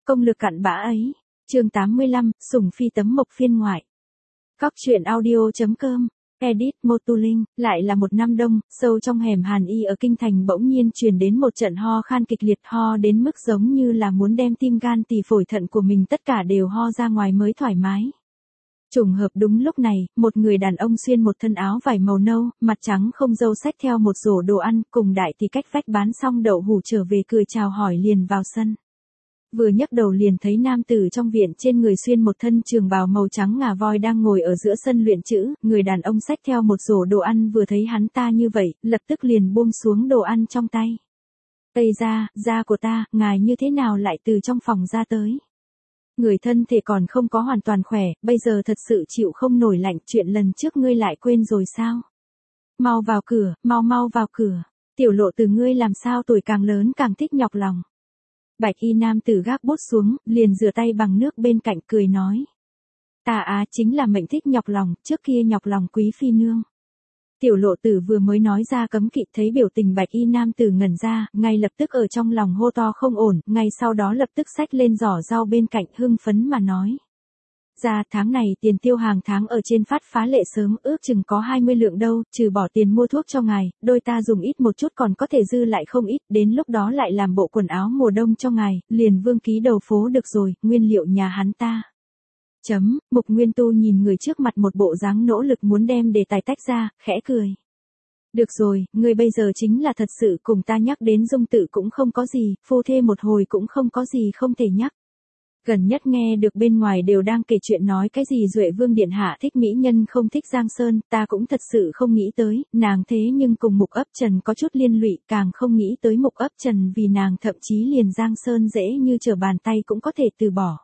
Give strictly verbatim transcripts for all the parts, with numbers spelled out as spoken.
Công lực cặn bã ấy. Chương tám mươi lăm, Sủng Phi tấm mộc phiên ngoại. Cóc truyện audio.com. Edit Motuling. Lại là một năm đông, sâu trong hẻm Hàn Y ở kinh thành bỗng nhiên truyền đến một trận ho khan kịch liệt, ho đến mức giống như là muốn đem tim gan tỳ phổi thận của mình tất cả đều ho ra ngoài mới thoải mái. Trùng hợp đúng lúc này, một người đàn ông xuyên một thân áo vải màu nâu, mặt trắng không râu xách theo một rổ đồ ăn, cùng đại tỷ cách vách bán xong đậu hủ trở về cười chào hỏi liền vào sân. Vừa nhấc đầu liền thấy nam tử trong viện trên người xuyên một thân trường bào màu trắng ngà voi đang ngồi ở giữa sân luyện chữ, người đàn ông xách theo một rổ đồ ăn vừa thấy hắn ta như vậy, lập tức liền buông xuống đồ ăn trong tay. Tây gia, gia của ta, ngài như thế nào lại từ trong phòng ra tới? Người thân thể còn không có hoàn toàn khỏe, bây giờ thật sự chịu không nổi lạnh, chuyện lần trước ngươi lại quên rồi sao? Mau vào cửa, mau mau vào cửa, tiểu lộ từ ngươi làm sao tuổi càng lớn càng thích nhọc lòng. Bạch y nam tử gác bút xuống, liền rửa tay bằng nước bên cạnh cười nói. Ta á chính là mệnh thích nhọc lòng, trước kia nhọc lòng quý phi nương. Tiểu lộ tử vừa mới nói ra cấm kỵ, thấy biểu tình bạch y nam tử ngẩn ra, ngay lập tức ở trong lòng hô to không ổn, ngay sau đó lập tức xách lên giỏ rau bên cạnh hưng phấn mà nói. Ra tháng này tiền tiêu hàng tháng ở trên phát phá lệ sớm, ước chừng có hai mươi lượng đâu, trừ bỏ tiền mua thuốc cho ngài, đôi ta dùng ít một chút còn có thể dư lại không ít, đến lúc đó lại làm bộ quần áo mùa đông cho ngài, liền vương ký đầu phố được rồi, nguyên liệu nhà hắn ta. Chấm, Mục Nguyên Tu nhìn người trước mặt một bộ dáng nỗ lực muốn đem đề tài tách ra, khẽ cười. Được rồi, người bây giờ chính là thật sự cùng ta nhắc đến dung tự cũng không có gì, phu thê một hồi cũng không có gì không thể nhắc. Gần nhất nghe được bên ngoài đều đang kể chuyện nói cái gì Duệ Vương Điện Hạ thích mỹ nhân không thích Giang Sơn, ta cũng thật sự không nghĩ tới, nàng thế nhưng cùng Mục Ấp Trần có chút liên lụy, càng không nghĩ tới Mục Ấp Trần vì nàng thậm chí liền Giang Sơn dễ như trở bàn tay cũng có thể từ bỏ.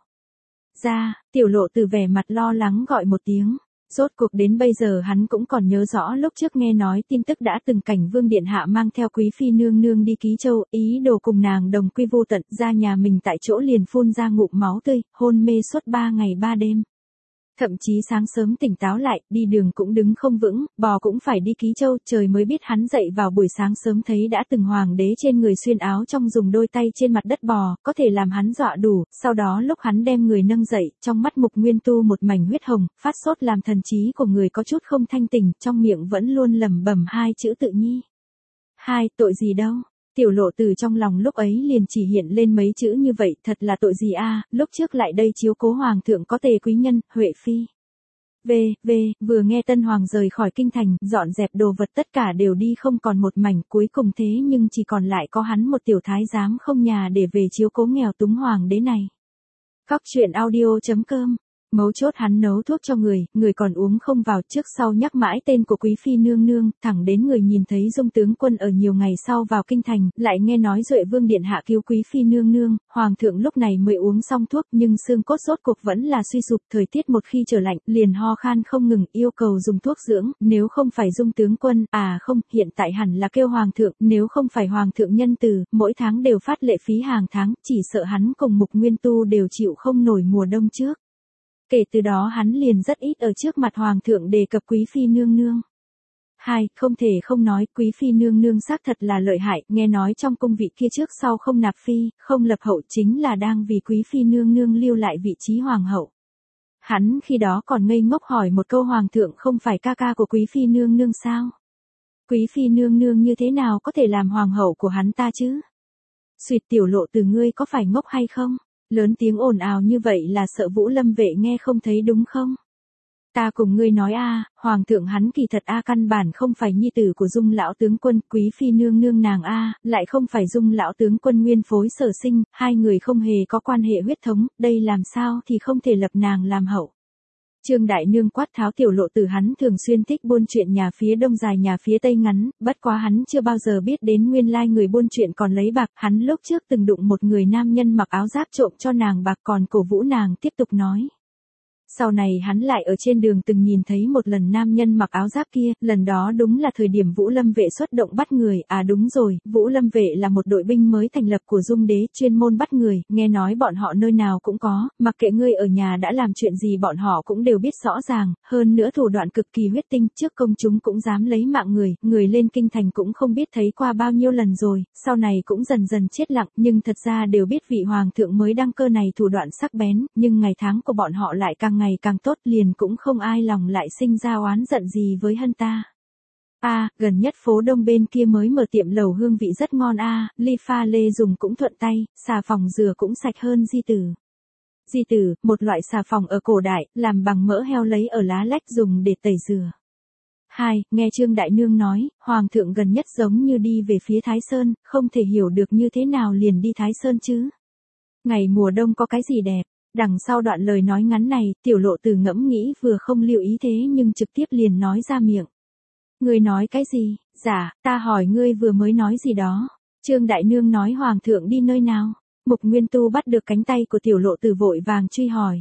Ra, tiểu lộ từ vẻ mặt lo lắng gọi một tiếng. Rốt cuộc đến bây giờ hắn cũng còn nhớ rõ lúc trước nghe nói tin tức đã từng cảnh Vương Điện Hạ mang theo quý phi nương nương đi Ký Châu, ý đồ cùng nàng đồng quy vô tận, ra nhà mình tại chỗ liền phun ra ngụm máu tươi, hôn mê suốt ba ngày ba đêm. Thậm chí sáng sớm tỉnh táo lại, đi đường cũng đứng không vững, bò cũng phải đi Ký Châu, trời mới biết hắn dậy vào buổi sáng sớm thấy đã từng hoàng đế trên người xuyên áo trong dùng đôi tay trên mặt đất bò, có thể làm hắn dọa đủ, sau đó lúc hắn đem người nâng dậy, trong mắt Mục Nguyên Tu một mảnh huyết hồng, phát sốt làm thần trí của người có chút không thanh tỉnh, trong miệng vẫn luôn lẩm bẩm hai chữ tự nhi. Hai, tội gì đâu? Tiểu lộ từ trong lòng lúc ấy liền chỉ hiện lên mấy chữ như vậy, thật là tội gì a, lúc trước lại đây chiếu cố hoàng thượng có tề quý nhân, Huệ Phi. Về, về, vừa nghe tân hoàng rời khỏi kinh thành, dọn dẹp đồ vật tất cả đều đi không còn một mảnh, cuối cùng thế nhưng chỉ còn lại có hắn một tiểu thái giám không nhà để về chiếu cố nghèo túng hoàng đế này. Cóc truyện audio.com. Mấu chốt hắn nấu thuốc cho người, người còn uống không vào, trước sau nhắc mãi tên của quý phi nương nương, thẳng đến người nhìn thấy Dung tướng quân ở nhiều ngày sau vào kinh thành, lại nghe nói Duệ Vương Điện Hạ cứu quý phi nương nương, hoàng thượng lúc này mới uống xong thuốc, nhưng xương cốt rốt cuộc vẫn là suy sụp, thời tiết một khi trở lạnh, liền ho khan không ngừng, yêu cầu dùng thuốc dưỡng, nếu không phải Dung tướng quân, à không, hiện tại hẳn là kêu hoàng thượng, nếu không phải hoàng thượng nhân từ, mỗi tháng đều phát lệ phí hàng tháng, chỉ sợ hắn cùng Mục Nguyên Tu đều chịu không nổi mùa đông trước. Kể từ đó hắn liền rất ít ở trước mặt hoàng thượng đề cập quý phi nương nương. Hai, không thể không nói, quý phi nương nương xác thật là lợi hại, nghe nói trong cung vị kia trước sau không nạp phi, không lập hậu chính là đang vì quý phi nương nương lưu lại vị trí hoàng hậu. Hắn khi đó còn ngây ngốc hỏi một câu hoàng thượng không phải ca ca của quý phi nương nương sao? Quý phi nương nương như thế nào có thể làm hoàng hậu của hắn ta chứ? Xuyệt tiểu lộ từ ngươi có phải ngốc hay không? Lớn tiếng ồn ào như vậy là sợ Vũ Lâm vệ nghe không thấy đúng không? Ta cùng ngươi nói a, hoàng thượng hắn kỳ thật a căn bản không phải nhi tử của Dung lão tướng quân, quý phi nương nương nàng a, lại không phải Dung lão tướng quân nguyên phối sở sinh, hai người không hề có quan hệ huyết thống, đây làm sao thì không thể lập nàng làm hậu. Trương đại nương quát tháo tiểu lộ từ hắn thường xuyên thích buôn chuyện nhà phía đông dài nhà phía tây ngắn, bất quá hắn chưa bao giờ biết đến nguyên lai người buôn chuyện còn lấy bạc, hắn lúc trước từng đụng một người nam nhân mặc áo giáp trộm cho nàng bạc còn cổ vũ nàng tiếp tục nói. Sau này hắn lại ở trên đường từng nhìn thấy một lần nam nhân mặc áo giáp kia, lần đó đúng là thời điểm Vũ Lâm vệ xuất động bắt người, à đúng rồi, Vũ Lâm vệ là một đội binh mới thành lập của Dung Đế, chuyên môn bắt người, nghe nói bọn họ nơi nào cũng có, mặc kệ ngươi ở nhà đã làm chuyện gì bọn họ cũng đều biết rõ ràng, hơn nữa thủ đoạn cực kỳ huyết tinh, trước công chúng cũng dám lấy mạng người, người lên kinh thành cũng không biết thấy qua bao nhiêu lần rồi, sau này cũng dần dần chết lặng, nhưng thật ra đều biết vị hoàng thượng mới đăng cơ này thủ đoạn sắc bén, nhưng ngày tháng của bọn họ lại càng ngày càng tốt, liền cũng không ai lòng lại sinh ra oán giận gì với hân ta. A, à, gần nhất phố Đông bên kia mới mở tiệm lẩu hương vị rất ngon a, à, ly pha lê dùng cũng thuận tay, xà phòng rửa cũng sạch hơn di tử. Di tử, một loại xà phòng ở cổ đại, làm bằng mỡ heo lấy ở lá lách dùng để tẩy rửa. Hai, nghe Trương Đại Nương nói, Hoàng thượng gần nhất giống như đi về phía Thái Sơn, không thể hiểu được như thế nào liền đi Thái Sơn chứ. Ngày mùa đông có cái gì đẹp? Đằng sau đoạn lời nói ngắn này, Tiểu Lộ Tử ngẫm nghĩ vừa không lưu ý thế nhưng trực tiếp liền nói ra miệng. Ngươi nói cái gì? Dạ, ta hỏi ngươi vừa mới nói gì đó. Trương Đại Nương nói Hoàng thượng đi nơi nào? Mục Nguyên Tu bắt được cánh tay của Tiểu Lộ Tử vội vàng truy hỏi.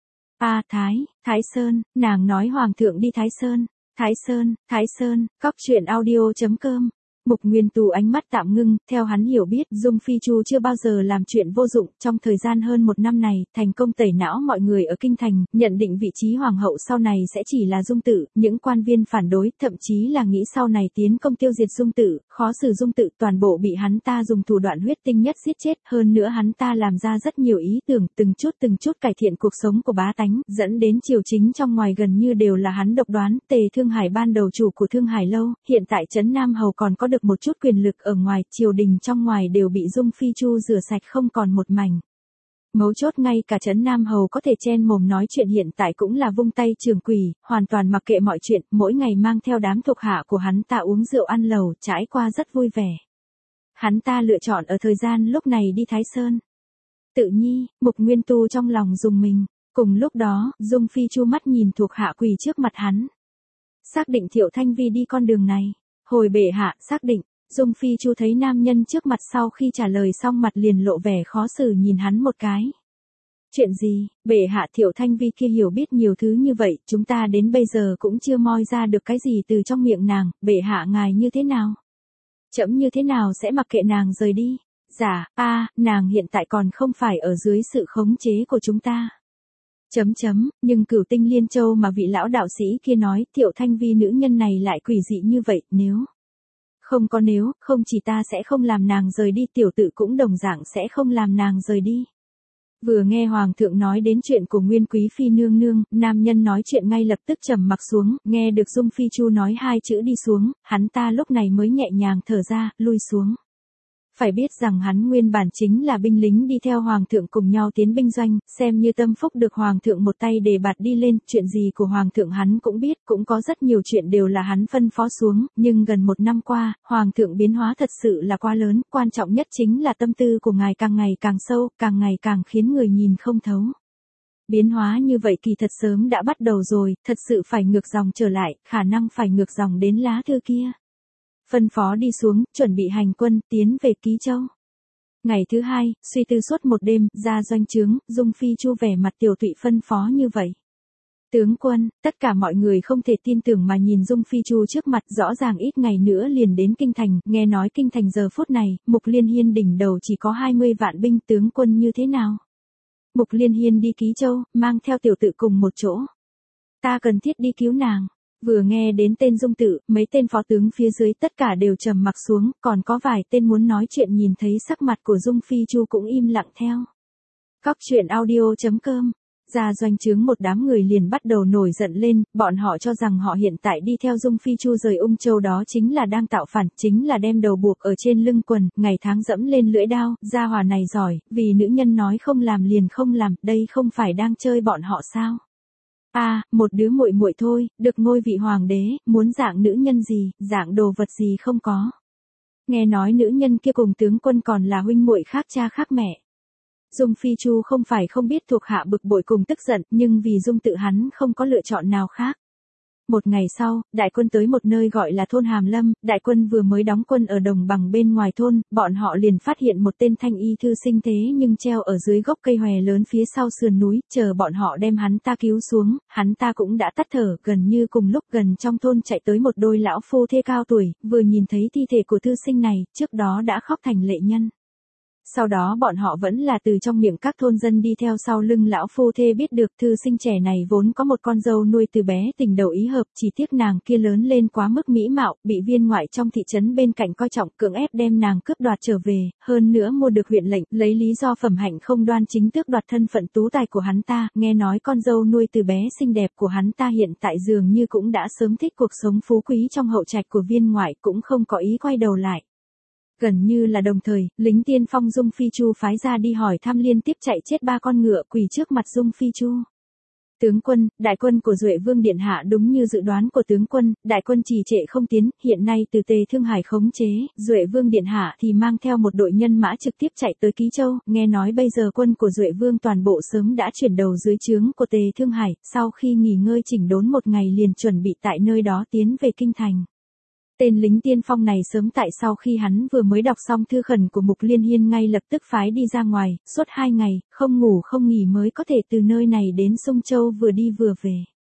A à, Thái, Thái Sơn, nàng nói Hoàng thượng đi Thái Sơn. Thái Sơn, Thái Sơn, cóc truyện audio chấm com. Mục Nguyên Tu ánh mắt tạm ngưng, theo hắn hiểu biết, Dung Phi Chu chưa bao giờ làm chuyện vô dụng, trong thời gian hơn một năm này, thành công tẩy não mọi người ở kinh thành, nhận định vị trí hoàng hậu sau này sẽ chỉ là Dung Tự, những quan viên phản đối, thậm chí là nghĩ sau này tiến công tiêu diệt Dung Tự, khó xử Dung Tự, toàn bộ bị hắn ta dùng thủ đoạn huyết tinh nhất giết chết, hơn nữa hắn ta làm ra rất nhiều ý tưởng, từng chút từng chút cải thiện cuộc sống của bá tánh, dẫn đến triều chính trong ngoài gần như đều là hắn độc đoán, Tề Thương Hải ban đầu chủ của Thương Hải lâu, hiện tại trấn Nam Hầu còn có được một chút quyền lực ở ngoài, triều đình trong ngoài đều bị Dung Phi Chu rửa sạch không còn một mảnh. Mấu chốt ngay cả trấn Nam Hầu có thể chen mồm nói chuyện hiện tại cũng là vung tay trường quỷ, hoàn toàn mặc kệ mọi chuyện, mỗi ngày mang theo đám thuộc hạ của hắn ta uống rượu ăn lẩu, trải qua rất vui vẻ. Hắn ta lựa chọn ở thời gian lúc này đi Thái Sơn. Tự nhi, Mục Nguyên Tu trong lòng dùng mình, cùng lúc đó, Dung Phi Chu mắt nhìn thuộc hạ quỳ trước mặt hắn. Xác định Thiệu Thanh Vi đi con đường này. Hồi bệ hạ, xác định, Dung Phi Chu thấy nam nhân trước mặt sau khi trả lời xong mặt liền lộ vẻ khó xử nhìn hắn một cái. Chuyện gì, bệ hạ Thiệu Thanh Vi kia hiểu biết nhiều thứ như vậy, chúng ta đến bây giờ cũng chưa moi ra được cái gì từ trong miệng nàng, bệ hạ ngài như thế nào? Trẫm như thế nào sẽ mặc kệ nàng rời đi? Dạ, a, nàng hiện tại còn không phải ở dưới sự khống chế của chúng ta. Chấm chấm, nhưng Cửu Tinh Liên Châu mà vị lão đạo sĩ kia nói, Thiệu Thanh Vi nữ nhân này lại quỷ dị như vậy, nếu không có nếu, không chỉ ta sẽ không làm nàng rời đi, tiểu tự cũng đồng dạng sẽ không làm nàng rời đi. Vừa nghe Hoàng thượng nói đến chuyện của Nguyên Quý Phi nương nương, nam nhân nói chuyện ngay lập tức trầm mặc xuống, nghe được Dung Phi Chu nói hai chữ đi xuống, hắn ta lúc này mới nhẹ nhàng thở ra, lui xuống. Phải biết rằng hắn nguyên bản chính là binh lính đi theo Hoàng thượng cùng nhau tiến binh doanh, xem như tâm phúc được Hoàng thượng một tay đề bạt đi lên, chuyện gì của Hoàng thượng hắn cũng biết, cũng có rất nhiều chuyện đều là hắn phân phó xuống, nhưng gần một năm qua, Hoàng thượng biến hóa thật sự là quá lớn, quan trọng nhất chính là tâm tư của ngài càng ngày càng sâu, càng ngày càng khiến người nhìn không thấu. Biến hóa như vậy kỳ thật sớm đã bắt đầu rồi, thật sự phải ngược dòng trở lại, khả năng phải ngược dòng đến lá thư kia. Phân phó đi xuống, chuẩn bị hành quân, tiến về Ký Châu. Ngày thứ hai, suy tư suốt một đêm, ra doanh trướng, Dung Phi Chu vẻ mặt tiểu tụy phân phó như vậy. Tướng quân, tất cả mọi người không thể tin tưởng mà nhìn Dung Phi Chu trước mặt, rõ ràng ít ngày nữa liền đến kinh thành, nghe nói kinh thành giờ phút này, Mục Liên Hiên đỉnh đầu chỉ có hai mươi vạn binh, tướng quân như thế nào? Mục Liên Hiên đi Ký Châu, mang theo tiểu tự cùng một chỗ. Ta cần thiết đi cứu nàng. Vừa nghe đến tên Dung Tự, mấy tên phó tướng phía dưới tất cả đều trầm mặc xuống, còn có vài tên muốn nói chuyện nhìn thấy sắc mặt của Dung Phi Chu cũng im lặng theo. Cóc truyện audio chấm com. Ra doanh trướng một đám người liền bắt đầu nổi giận lên, bọn họ cho rằng họ hiện tại đi theo Dung Phi Chu rời Ung Châu đó chính là đang tạo phản, chính là đem đầu buộc ở trên lưng quần, ngày tháng dẫm lên lưỡi đao, gia hỏa này giỏi, vì nữ nhân nói không làm liền không làm, đây không phải đang chơi bọn họ sao? A, à, một đứa muội muội thôi, được ngôi vị hoàng đế, muốn dạng nữ nhân gì, dạng đồ vật gì không có. Nghe nói nữ nhân kia cùng tướng quân còn là huynh muội khác cha khác mẹ. Dung Phi Chu không phải không biết thuộc hạ bực bội cùng tức giận, nhưng vì Dung Tự hắn không có lựa chọn nào khác. Một ngày sau, đại quân tới một nơi gọi là thôn Hàm Lâm, đại quân vừa mới đóng quân ở đồng bằng bên ngoài thôn, bọn họ liền phát hiện một tên thanh y thư sinh thế nhưng treo ở dưới gốc cây hòe lớn phía sau sườn núi, chờ bọn họ đem hắn ta cứu xuống, hắn ta cũng đã tắt thở, gần như cùng lúc gần trong thôn chạy tới một đôi lão phu thê cao tuổi, vừa nhìn thấy thi thể của thư sinh này, trước đó đã khóc thành lệ nhân. Sau đó bọn họ vẫn là từ trong miệng các thôn dân đi theo sau lưng lão phu thê biết được thư sinh trẻ này vốn có một con dâu nuôi từ bé tình đầu ý hợp, chỉ tiếc nàng kia lớn lên quá mức mỹ mạo, bị viên ngoại trong thị trấn bên cạnh coi trọng cưỡng ép đem nàng cướp đoạt trở về, hơn nữa mua được huyện lệnh, lấy lý do phẩm hạnh không đoan chính tước đoạt thân phận tú tài của hắn ta, nghe nói con dâu nuôi từ bé xinh đẹp của hắn ta hiện tại dường như cũng đã sớm thích cuộc sống phú quý trong hậu trạch của viên ngoại, cũng không có ý quay đầu lại. Gần như là đồng thời, lính tiên phong Dung Phi Chu phái ra đi hỏi thăm liên tiếp chạy chết ba con ngựa quỳ trước mặt Dung Phi Chu. Tướng quân, đại quân của Duệ Vương Điện Hạ đúng như dự đoán của tướng quân, đại quân trì trệ không tiến, hiện nay từ Tề Thương Hải khống chế, Duệ Vương Điện Hạ thì mang theo một đội nhân mã trực tiếp chạy tới Ký Châu, nghe nói bây giờ quân của Duệ Vương toàn bộ sớm đã chuyển đầu dưới trướng của Tề Thương Hải, sau khi nghỉ ngơi chỉnh đốn một ngày liền chuẩn bị tại nơi đó tiến về kinh thành. Tên lính tiên phong này sớm tại sau khi hắn vừa mới đọc xong thư khẩn của Mục Liên Hiên ngay lập tức phái đi ra ngoài, suốt hai ngày, không ngủ không nghỉ mới có thể từ nơi này đến Sung Châu vừa đi vừa về.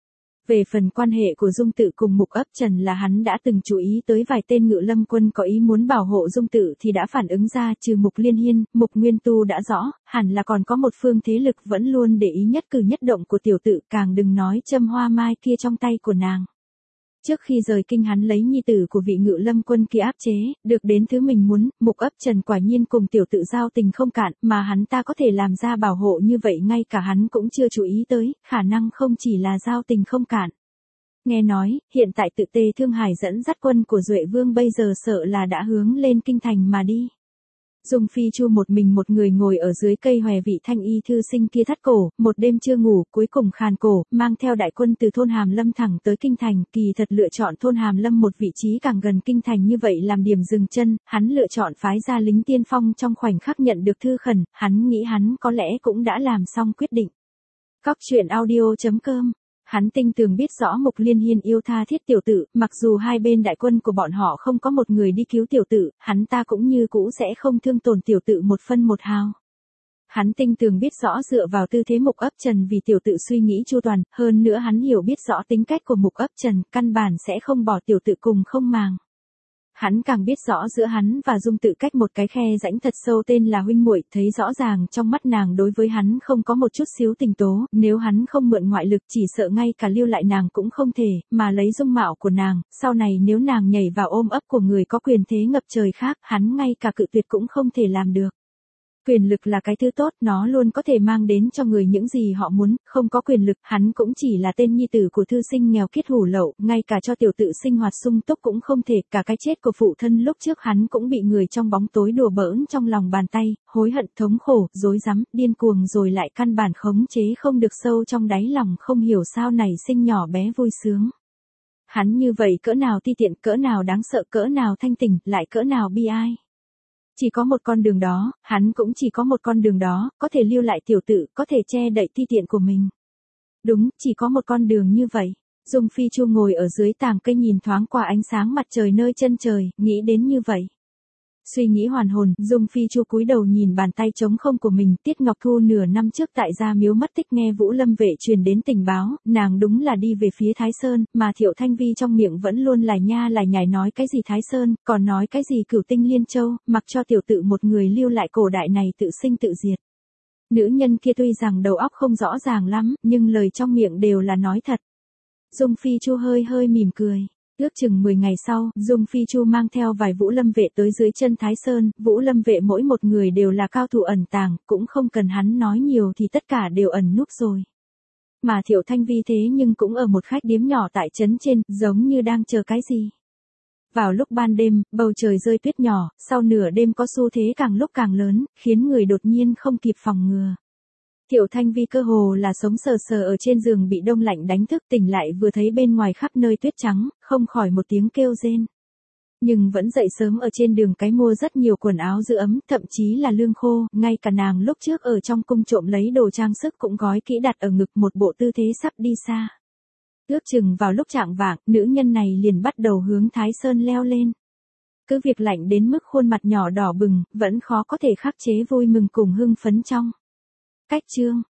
Về phần quan hệ của Dung Tự cùng Mục Ấp Trần là hắn đã từng chú ý tới vài tên ngự lâm quân có ý muốn bảo hộ Dung Tự thì đã phản ứng ra trừ Mục Liên Hiên, Mục Nguyên Tu đã rõ, hẳn là còn có một phương thế lực vẫn luôn để ý nhất cử nhất động của tiểu tự, càng đừng nói châm hoa mai kia trong tay của nàng. Trước khi rời kinh hắn lấy nhi tử của vị ngự lâm quân kia áp chế, được đến thứ mình muốn, Mục Ấp Trần quả nhiên cùng tiểu tự giao tình không cạn, mà hắn ta có thể làm ra bảo hộ như vậy ngay cả hắn cũng chưa chú ý tới, khả năng không chỉ là giao tình không cạn. Nghe nói, hiện tại tự Tề Thương Hải dẫn dắt quân của Duệ Vương bây giờ sợ là đã hướng lên kinh thành mà đi. Dung Phi Chu một mình một người ngồi ở dưới cây hòe vị thanh y thư sinh kia thắt cổ, một đêm chưa ngủ, cuối cùng khàn cổ, mang theo đại quân từ thôn Hàm Lâm thẳng tới kinh thành, kỳ thật lựa chọn thôn Hàm Lâm một vị trí càng gần kinh thành như vậy làm điểm dừng chân, hắn lựa chọn phái ra lính tiên phong trong khoảnh khắc nhận được thư khẩn, hắn nghĩ hắn có lẽ cũng đã làm xong quyết định. Cóc truyện audio chấm com. Hắn tinh tường biết rõ Mục Liên Hiên yêu tha thiết tiểu tử, mặc dù hai bên đại quân của bọn họ không có một người đi cứu tiểu tử, hắn ta cũng như cũ sẽ không thương tổn tiểu tử một phân một hào. Hắn tinh tường biết rõ dựa vào tư thế Mục Ấp Trần vì tiểu tử suy nghĩ chu toàn, hơn nữa hắn hiểu biết rõ tính cách của Mục Ấp Trần, căn bản sẽ không bỏ tiểu tử cùng không màng. Hắn càng biết rõ giữa hắn và Dung Tự cách một cái khe rãnh thật sâu tên là huynh muội, thấy rõ ràng trong mắt nàng đối với hắn không có một chút xíu tình tố, nếu hắn không mượn ngoại lực chỉ sợ ngay cả lưu lại nàng cũng không thể, mà lấy dung mạo của nàng, sau này nếu nàng nhảy vào ôm ấp của người có quyền thế ngập trời khác, hắn ngay cả cự tuyệt cũng không thể làm được. Quyền lực là cái thứ tốt, nó luôn có thể mang đến cho người những gì họ muốn, không có quyền lực, hắn cũng chỉ là tên nhi tử của thư sinh nghèo kiết hủ lậu, ngay cả cho tiểu tự sinh hoạt sung túc cũng không thể, cả cái chết của phụ thân lúc trước hắn cũng bị người trong bóng tối đùa bỡn trong lòng bàn tay, hối hận thống khổ, rối rắm, điên cuồng rồi lại căn bản khống chế không được sâu trong đáy lòng không hiểu sao nảy sinh nhỏ bé vui sướng. Hắn như vậy cỡ nào ti tiện, cỡ nào đáng sợ, cỡ nào thanh tỉnh, lại cỡ nào bi ai. Chỉ có một con đường đó, hắn cũng chỉ có một con đường đó, có thể lưu lại tiểu tự, có thể che đậy ti tiện của mình. Đúng, chỉ có một con đường như vậy. Dung Phi Chu ngồi ở dưới tàng cây nhìn thoáng qua ánh sáng mặt trời nơi chân trời, nghĩ đến như vậy. Suy nghĩ hoàn hồn, Dung Phi Chu cúi đầu nhìn bàn tay trống không của mình, Tiết Ngọc Thu nửa năm trước tại gia miếu mất tích nghe Vũ Lâm vệ truyền đến tình báo, nàng đúng là đi về phía Thái Sơn, mà Thiệu Thanh Vi trong miệng vẫn luôn lải nha lải nhải nói cái gì Thái Sơn, còn nói cái gì Cửu Tinh Liên Châu, mặc cho tiểu tự một người lưu lại cổ đại này tự sinh tự diệt. Nữ nhân kia tuy rằng đầu óc không rõ ràng lắm, nhưng lời trong miệng đều là nói thật. Dung Phi Chu hơi hơi mỉm cười. Ước chừng mười ngày sau, Dung Phi Chu mang theo vài Vũ Lâm vệ tới dưới chân Thái Sơn, Vũ Lâm vệ mỗi một người đều là cao thủ ẩn tàng, cũng không cần hắn nói nhiều thì tất cả đều ẩn núp rồi. Mà Thiệu Thanh Vi thế nhưng cũng ở một khách điếm nhỏ tại trấn trên, giống như đang chờ cái gì. Vào lúc ban đêm, bầu trời rơi tuyết nhỏ, sau nửa đêm có xu thế càng lúc càng lớn, khiến người đột nhiên không kịp phòng ngừa. Thiệu Thanh Vi cơ hồ là sống sờ sờ ở trên giường bị đông lạnh đánh thức, tỉnh lại vừa thấy bên ngoài khắp nơi tuyết trắng, không khỏi một tiếng kêu rên. Nhưng vẫn dậy sớm ở trên đường cái mua rất nhiều quần áo giữ ấm, thậm chí là lương khô, ngay cả nàng lúc trước ở trong cung trộm lấy đồ trang sức cũng gói kỹ đặt ở ngực một bộ tư thế sắp đi xa. Ước chừng vào lúc chạng vạng, nữ nhân này liền bắt đầu hướng Thái Sơn leo lên. Cứ việc lạnh đến mức khuôn mặt nhỏ đỏ bừng, vẫn khó có thể khắc chế vui mừng cùng hưng phấn trong cách chương.